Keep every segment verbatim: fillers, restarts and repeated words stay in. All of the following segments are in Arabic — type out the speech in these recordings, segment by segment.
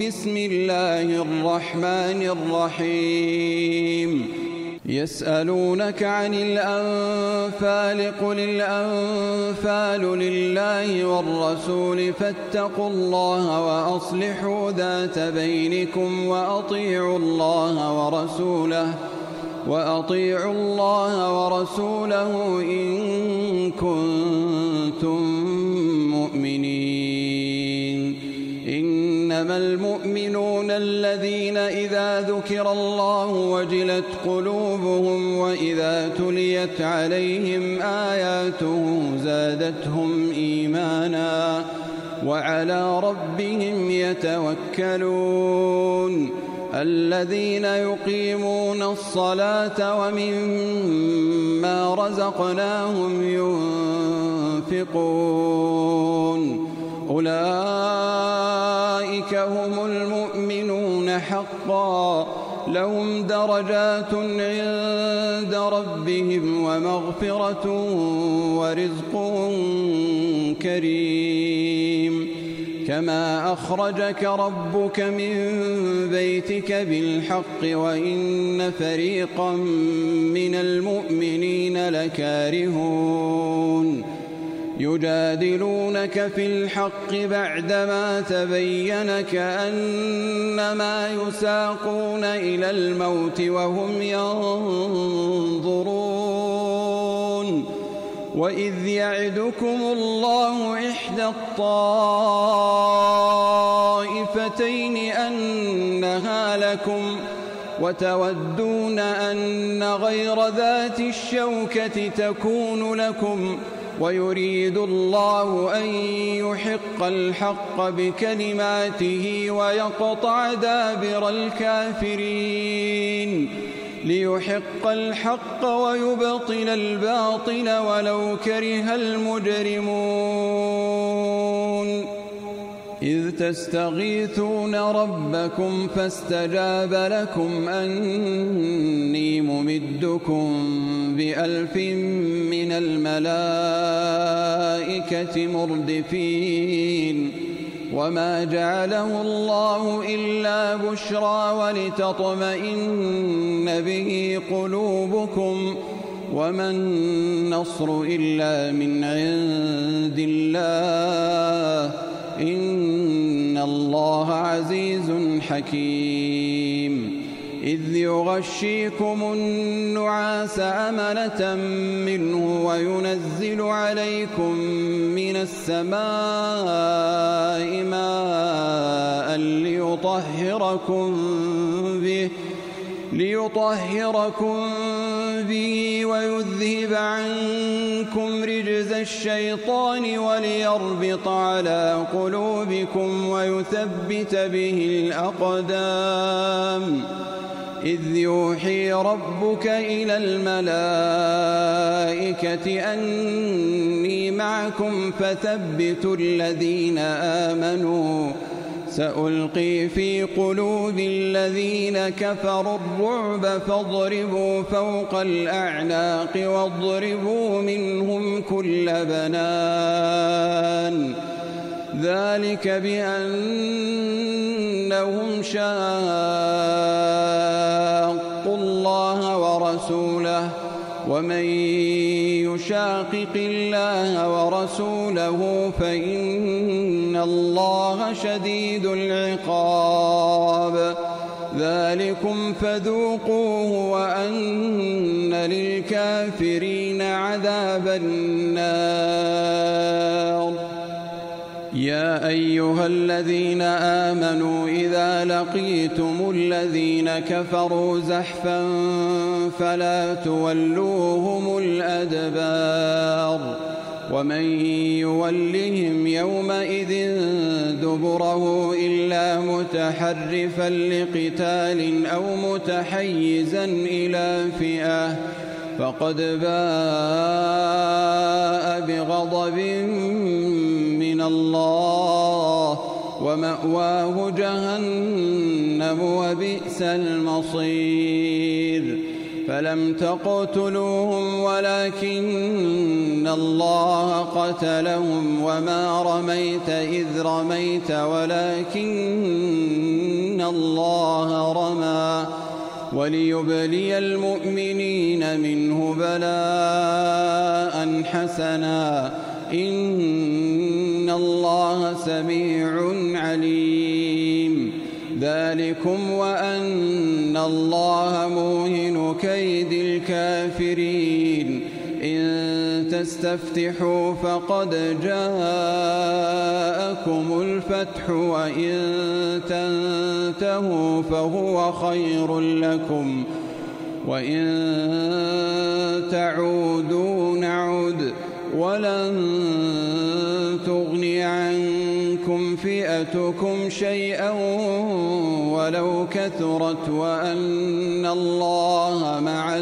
بسم الله الرحمن الرحيم يسألونك عن الأنفال قل الأنفال لله والرسول فاتقوا الله وأصلحوا ذات بينكم وأطيعوا الله ورسوله وأطيعوا الله ورسوله إن كنتم مؤمنين. إنما المؤمنون الذين إذا ذكر الله وجلت قلوبهم وإذا تليت عليهم آياته زادتهم إيمانا وعلى ربهم يتوكلون. الذين يقيمون الصلاة ومما رزقناهم ينفقون أولئك هم المؤمنون حقا لهم درجات عند ربهم ومغفرة ورزق كريم. كما أخرجك ربك من بيتك بالحق وإن فريقا من المؤمنين لكارهون يجادلونك في الحق بعدما تبين كأنما يساقون إلى الموت وهم ينظرون. وإذ يعدكم الله إحدى الطائفتين أنها لكم وتودون أن غير ذات الشوكة تكون لكم ويريد الله أن يحق الحق بكلماته ويقطع دابر الكافرين ليحق الحق ويبطل الباطل ولو كره المجرمون. إذ تستغيثون ربكم فاستجاب لكم أني ممدكم بألف من الملائكة مردفين. وما جعله الله إلا بشرى ولتطمئن به قلوبكم وما النصر إلا من عند الله إن الله عزيز حكيم. إذ يغشيكم النعاس أمنة منه وينزل عليكم من السماء ماء ليطهركم به ليطهركم به ويذهب عنكم رجز الشيطان وليربط على قلوبكم ويثبت به الأقدام. إذ يوحي ربك إلى الملائكة أني معكم فثبتوا الذين آمنوا سألقي في قلوب الذين كفروا الرعب فاضربوا فوق الأعناق واضربوا منهم كل بنان. ذلك بأنهم شاقوا الله ورسوله ومن يشاقق الله ورسوله فإن الله شديد العقاب. ذلكم فذوقوه وأن للكافرين عذاب النار. يا أيها الذين آمنوا إذا لقيتم الذين كفروا زحفا فلا تولوهم الأدبار ومن يولهم يومئذ دبره إلا متحرفا لقتال أو متحيزا إلى فئة فقد باء بغضب من الله ومأواه جهنم وبئس المصير. فلم تقتلوهم ولكن الله قتلهم وما رميت إذ رميت ولكن الله رمى وليبلي المؤمنين منه بلاء حسنا إن الله سميع عليم ذلكم وأن الله موهن كيد الكافرين إن تستفتحوا فقد جاءكم الفتح وإن تنتهوا فهو خير لكم وإن تعودوا نعد ولن تغني عنكم فئتكم شيئا ولو كثرت وأن الله مع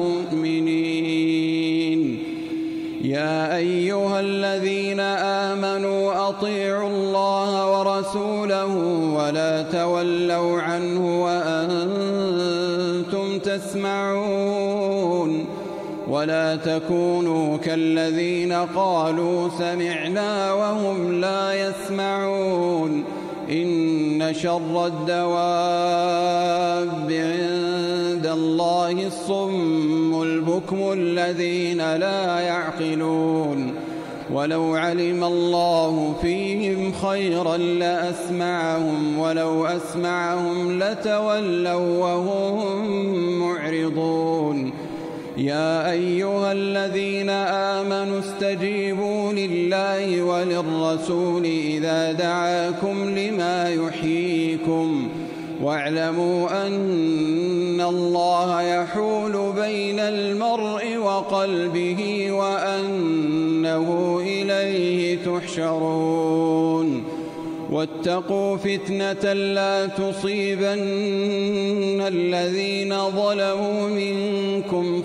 المؤمنين يا أيها الذين آمنوا أطيعوا الله ورسوله ولا تولوا عنه وأنتم تسمعون ولا تكونوا كالذين قالوا سمعنا وهم لا يسمعون إن شر الدواب عند الله الصم البكم الذين لا يعقلون ولو علم الله فيهم خيرا لأسمعهم ولو أسمعهم لتولوا وهم معرضون يا أيها الذين آمنوا استجيبوا لله وللرسول إذا دعاكم لما يحييكم واعلموا أن الله يحول بين المرء وقلبه وأنه إليه تحشرون واتقوا فتنة لا تصيبن الذين ظلموا منكم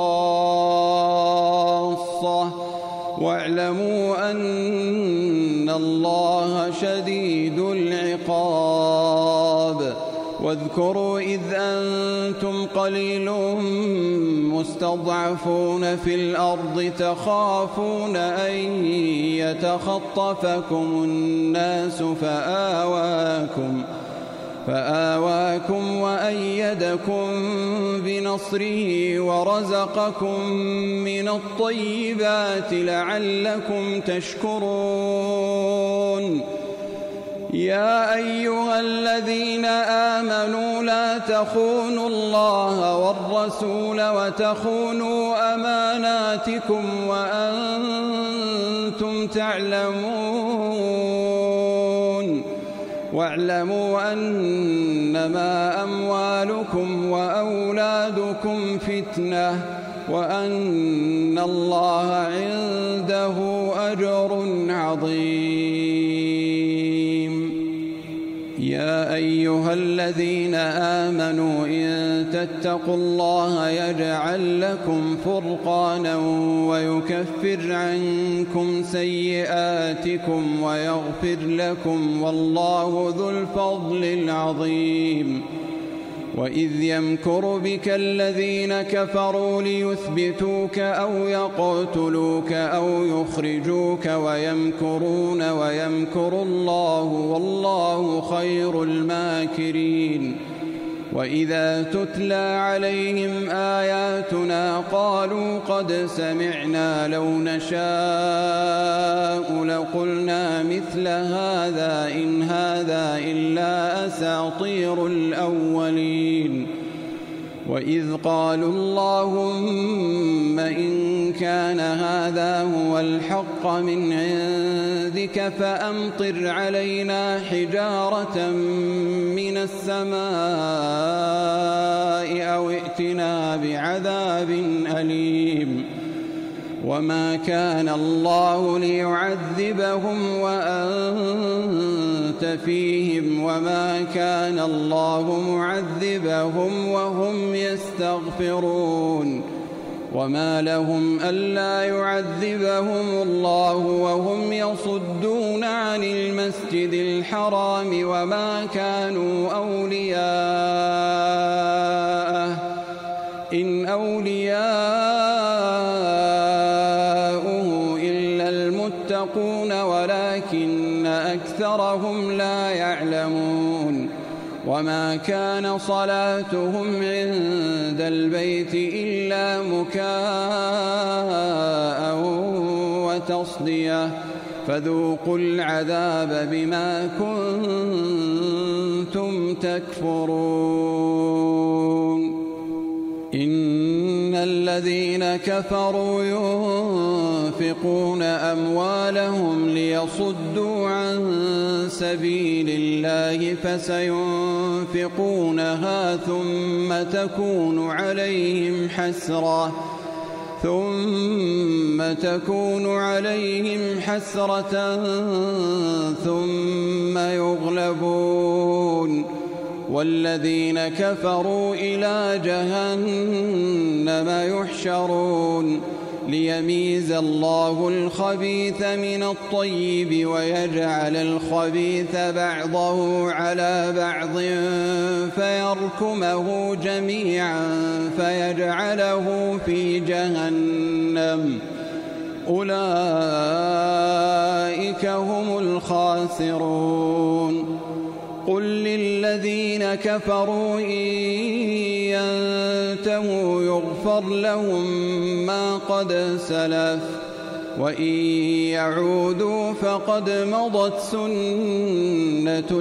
خاصة واعلموا أن الله شديد العقاب واذكروا إذ أنتم قليل مستضعفون في الأرض تخافون أن يتخطفكم الناس فآواكم فآواكم وأيدكم بنصره ورزقكم من الطيبات لعلكم تشكرون يا أيها الذين آمنوا لا تخونوا الله والرسول وتخونوا أماناتكم وأنتم تعلمون واعلموا أنما أموالكم وأولادكم فتنة وأن الله عنده أجر عظيم يا أيها الذين آمنوا إن تتقوا الله يجعل لكم فرقانا ويكفر عنكم سيئاتكم ويغفر لكم والله ذو الفضل العظيم وإذ يمكر بك الذين كفروا ليثبتوك أو يقتلوك أو يخرجوك ويمكرون ويمكر الله والله خير الماكرين وإذا تتلى عليهم آياتنا قالوا قد سمعنا لو نشاء لقلنا مثل هذا إن هذا إلا أساطير الأولين وإذ قالوا اللهم إن كان هذا هو الحق من عندك فأمطر علينا حجارة من السماء أو ائتنا بعذاب أليم وما كان الله ليعذبهم وأنت فيهم وما كان الله معذبهم وهم يستغفرون وما لهم ألا يعذبهم الله وهم يصدون عن المسجد الحرام وما كانوا أولياءه إن أولياؤه إلا المتقون ولكن أكثرهم لا يعلمون وما كان صلاتهم عند البيت إلا مكاء وتصدية فذوقوا العذاب بما كنتم تكفرون. إن الذين كفروا ينفقون أموالهم ليصدوا عن سبيل الله فسينفقونها ثم تكون عليهم حسرة ثم تكون عليهم حسرة ثم يغلبون والذين كفروا إلى جهنم يحشرون ليميز الله الخبيث من الطيب ويجعل الخبيث بعضه على بعض فيركمه جميعا فيجعله في جهنم أولئك هم الخاسرون. قل للذين كفروا إن ينتهوا يغفر لهم ما قد سلف وإن يعودوا فقد مضت سنة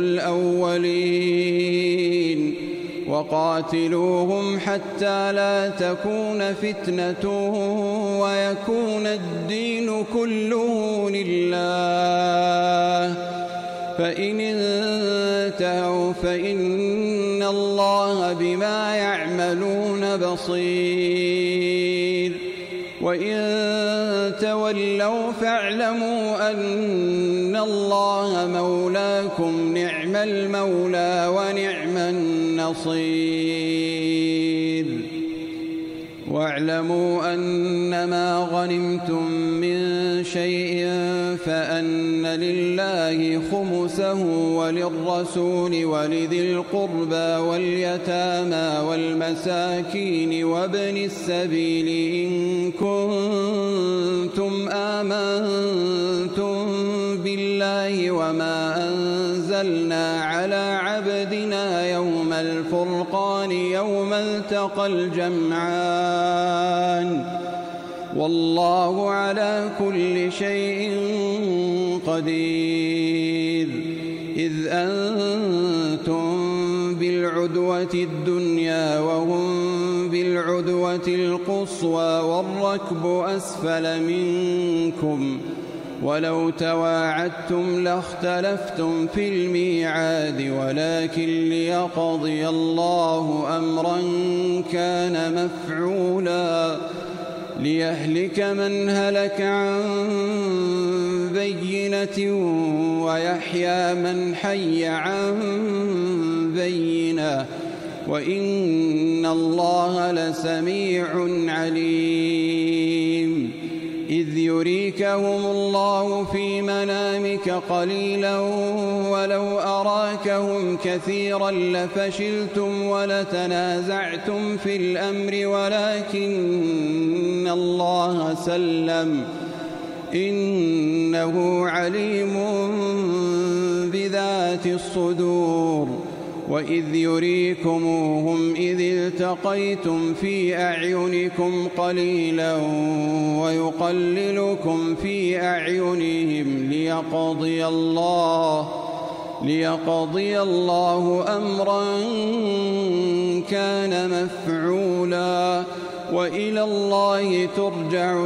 الأولين وقاتلوهم حتى لا تكون فتنة ويكون الدين كله لله فإن انتهوا فإن الله بما يعملون بصير وإن تولوا فاعلموا أن الله مولاكم نعم المولى ونعم النصير. واعلموا أنما غنمتم من شيء فأن لله خمسه وللرسول ولذي القربى واليتامى والمساكين وابن السبيل إن كنتم آمنتم بالله وما أنزلنا على عبدنا يوم الفرقان يوم التقى الجمعان والله على كل شيء قدير. إذ أنتم بالعدوة الدنيا وهم بالعدوة القصوى والركب أسفل منكم ولو تواعدتم لاختلفتم في الميعاد ولكن ليقضي الله أمرا كان مفعولا ليهلك من هلك عن بينة ويحيى من حي عن بينة وإن الله لسميع عليم. إذ يريكهم الله في منامك قليلا ولو أراكهم كثيرا لفشلتم ولتنازعتم في الأمر ولكن الله سلم إنه عليم بذات الصدور. وإذ يريكموهم إذ التقيتم في أعينكم قليلا ويقللكم في أعينهم ليقضي الله ليقضي الله أمرا كان مفعولا وإلى الله ترجع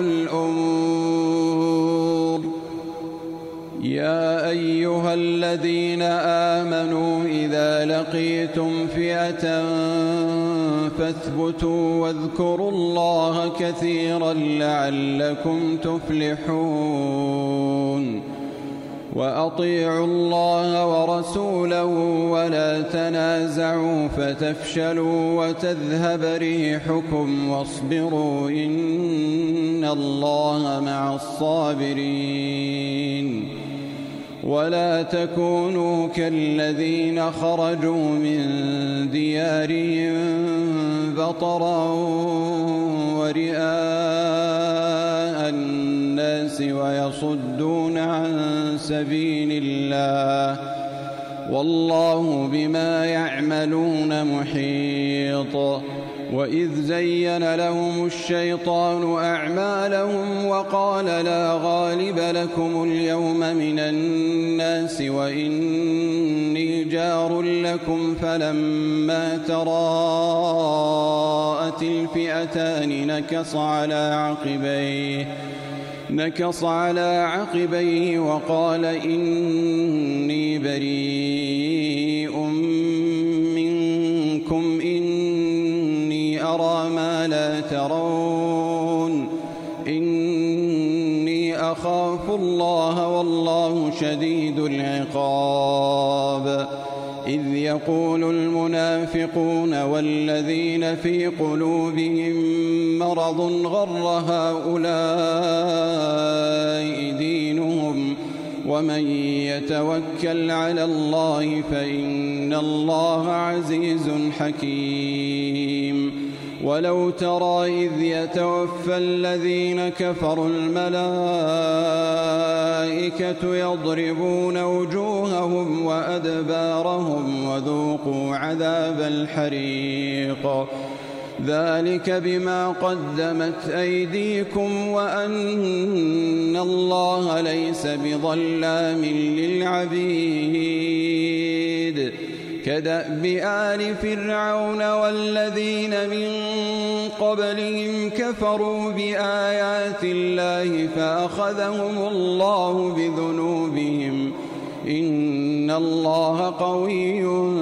الأمور. يا أيها الذين آمنوا إذا لقيتم فئة فاثبتوا واذكروا الله كثيرا لعلكم تفلحون. وأطيعوا الله ورسوله ولا تنازعوا فتفشلوا وتذهب ريحكم واصبروا إن الله مع الصابرين. ولا تكونوا كالذين خرجوا من ديارهم بطرا ورئاء الناس ويصدون عن سبيل الله والله بما يعملون محيط. وإذ زين لهم الشيطان أعمالهم وقال لا غالب لكم اليوم من الناس وإني جار لكم فلما تراءت الفئتان نكص على عقبيه نكص على عقبيه وقال إني بريء منكم إني أرى ما لا ترون إني أخاف الله والله شديد العقاب. إذ يقول المنافقون والذين في قلوبهم مرض غر هؤلاء دينهم ومن يتوكل على الله فإن الله عزيز حكيم. ولو ترى إذ يتوفى الذين كفروا الملائكة يضربون وجوههم وأدبارهم وذوقوا عذاب الحريق ذلك بما قدمت أيديكم وأن الله ليس بظلام للعبيد. كدأب آل فرعون والذين من قبلهم كفروا بآيات الله فأخذهم الله بذنوبهم إن الله قوي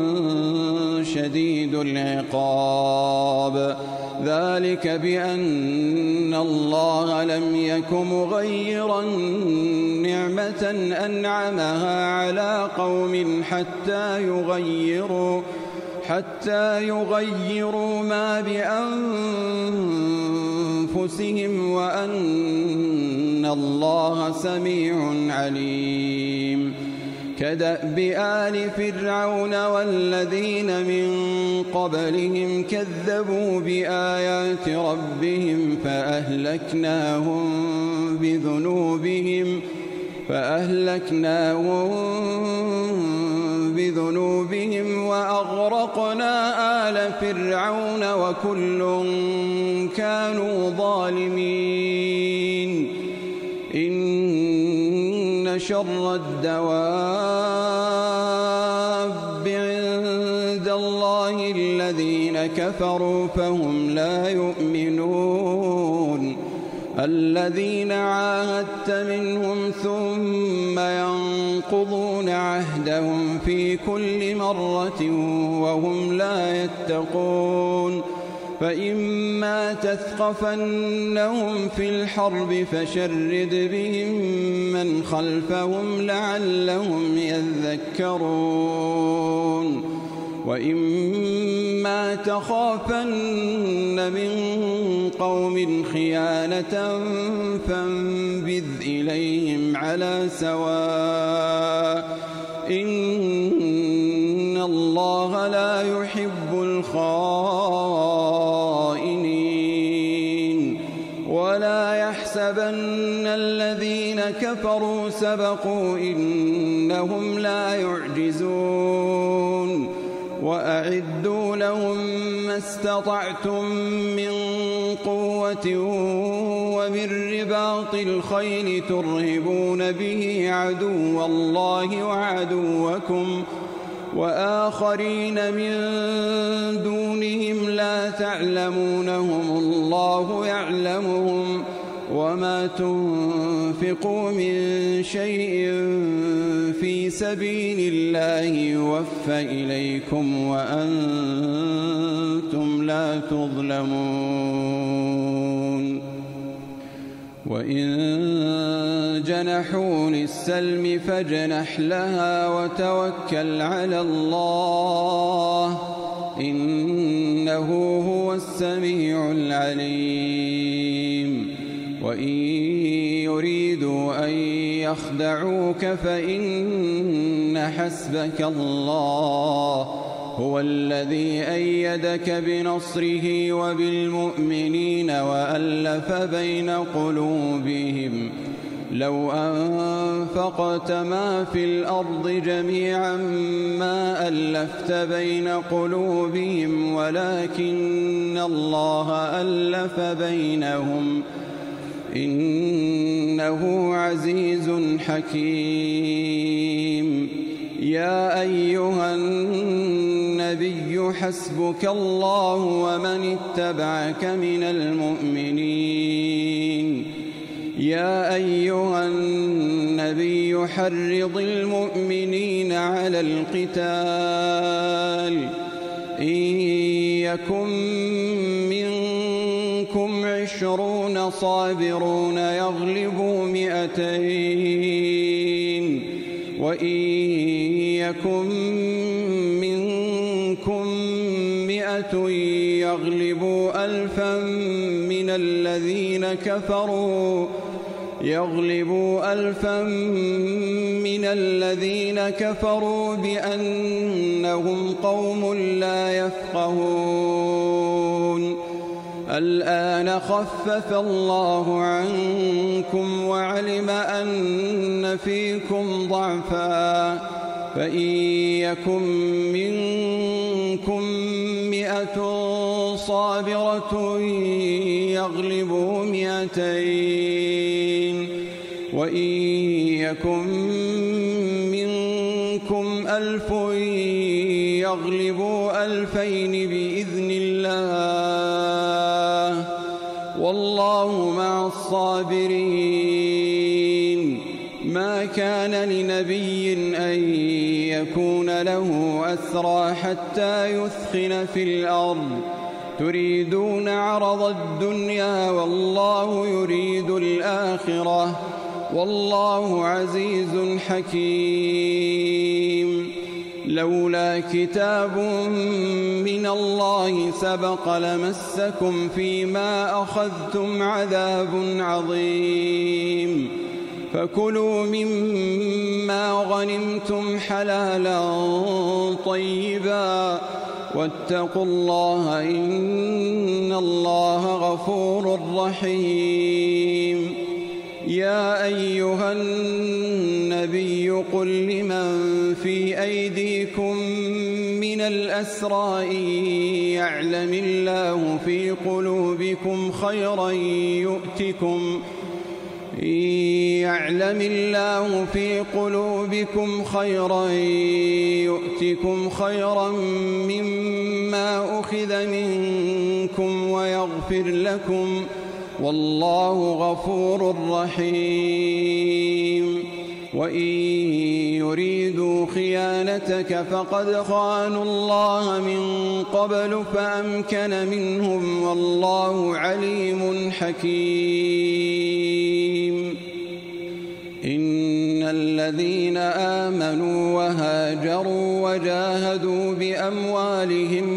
شديد العقاب. ذلك بأن الله لم يك مغيرا نعمة أنعمها على قوم حتى يغيروا حتى يغيروا ما بأنفسهم وأن الله سميع عليم. كدأب آل فرعون والذين من قبلهم كذبوا بآيات ربهم فأهلكناهم بذنوبهم فأهلكناهم بذنوبهم وأغرقنا آل فرعون وكل كانوا ظالمين. إن شر الدواب عند الله الذين كفروا فهم لا يؤمنون. الذين عاهدت منهم ثم ينقضون عهدهم في كل مرة وهم لا يتقون. فإما تثقفنهم في الحرب فشرد بهم من خلفهم لعلهم يذكرون. وإما تخافن من قوم خيانة فانبذ إليهم على سواء إن الله لا يحب الخائنين. ولا يحسبن الذين كفروا سبقوا إنهم لا يعجزون. وأعدوا لهم ما استطعتم من قوة ومن رباط الخيل ترهبون به عدو الله وعدوكم وآخرين من دونهم لا تعلمونهم الله يعلمهم. وما تنفقوا من شيء في سبيل الله يوفى إليكم وأنتم لا تظلمون. وإن جنحوا للسلم فاجنح لها وتوكل على الله إنه هو السميع العليم. وإن يريدوا أن يخدعوك فإن حسبك الله هو الذي أيدك بنصره وبالمؤمنين وألف بين قلوبهم لو أنفقت ما في الأرض جميعا ما ألفت بين قلوبهم ولكن الله ألف بينهم إنه عزيز حكيم. يا أيها النبي حسبك الله ومن اتبعك من المؤمنين. يا أيها النبي حرض المؤمنين على القتال إن يكن منكم عشرون صابرون يغلبوا مئتين وإن يكن منكم مئة يغلبوا ألفا من الذين كفروا يغلبوا ألفا من الذين كفروا بأنهم قوم لا يفقهون. الآن خفف الله عنكم وعلم أن فيكم ضعفا فإن يكن منكم مئة صابرة يغلبوا مئتين وإن يكن منكم ألف يغلبوا ألفين بإذن الله والله مع الصابرين. ما كان لنبي أن يكون له أسرى حتى يثخن في الأرض تريدون عرض الدنيا والله يريد الآخرة والله عزيز حكيم. لولا كتاب من الله سبق لمسكم فيما أخذتم عذاب عظيم. فكلوا مما غنمتم حلالا طيبا واتقوا الله إن الله غفور رحيم. يا أيها النبي قل لمن في أيديكم من الأسرى إن يعلم الله في قلوبكم خيرا يؤتكم إن يعلم الله في قلوبكم خيرا يؤتكم خيرا مما أخذ منكم ويغفر لكم والله غفور رحيم. وإن يريدوا خيانتك فقد خانوا الله من قبل فأمكن منهم والله عليم حكيم. إن الذين آمنوا وهاجروا وجاهدوا بأموالهم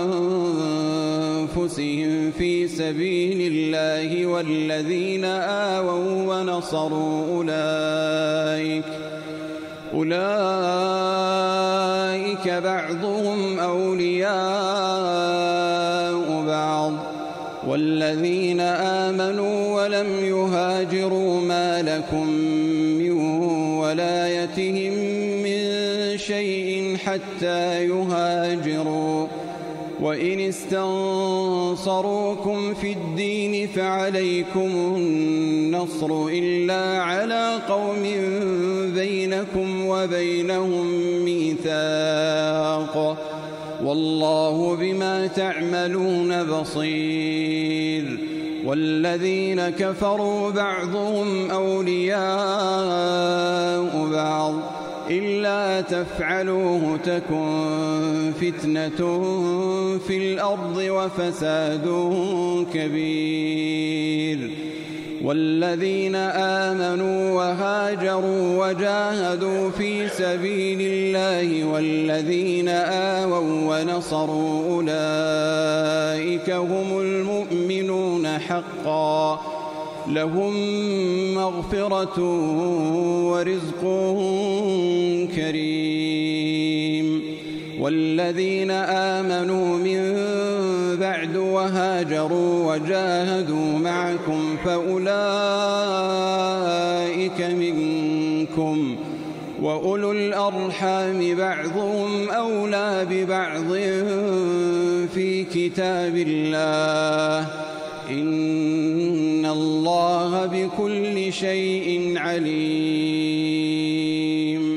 وأنفسهم في سبيل الله والذين آووا ونصروا أولئك أولئك بعضهم أولياء بعض والذين آمنوا ولم يهاجروا ما لكم من ولايتهم من شيء حتى يهاجروا وإن استنصروكم في الدين فعليكم النصر إلا على قوم بينكم وبينهم ميثاق والله بما تعملون بصير. والذين كفروا بعضهم أولياء بعض إلا تفعلوه تكن فتنة في الأرض وفساد كبير. والذين آمنوا وهاجروا وجاهدوا في سبيل الله والذين آووا ونصروا أولئك هم المؤمنون حقا لهم مغفرة ورزق كريم. والذين آمنوا من بعد وهاجروا وجاهدوا معكم فأولئك منكم، وأولو الأرحام بعضهم أولى ببعض في كتاب الله، إن الله بكل شيء عليم.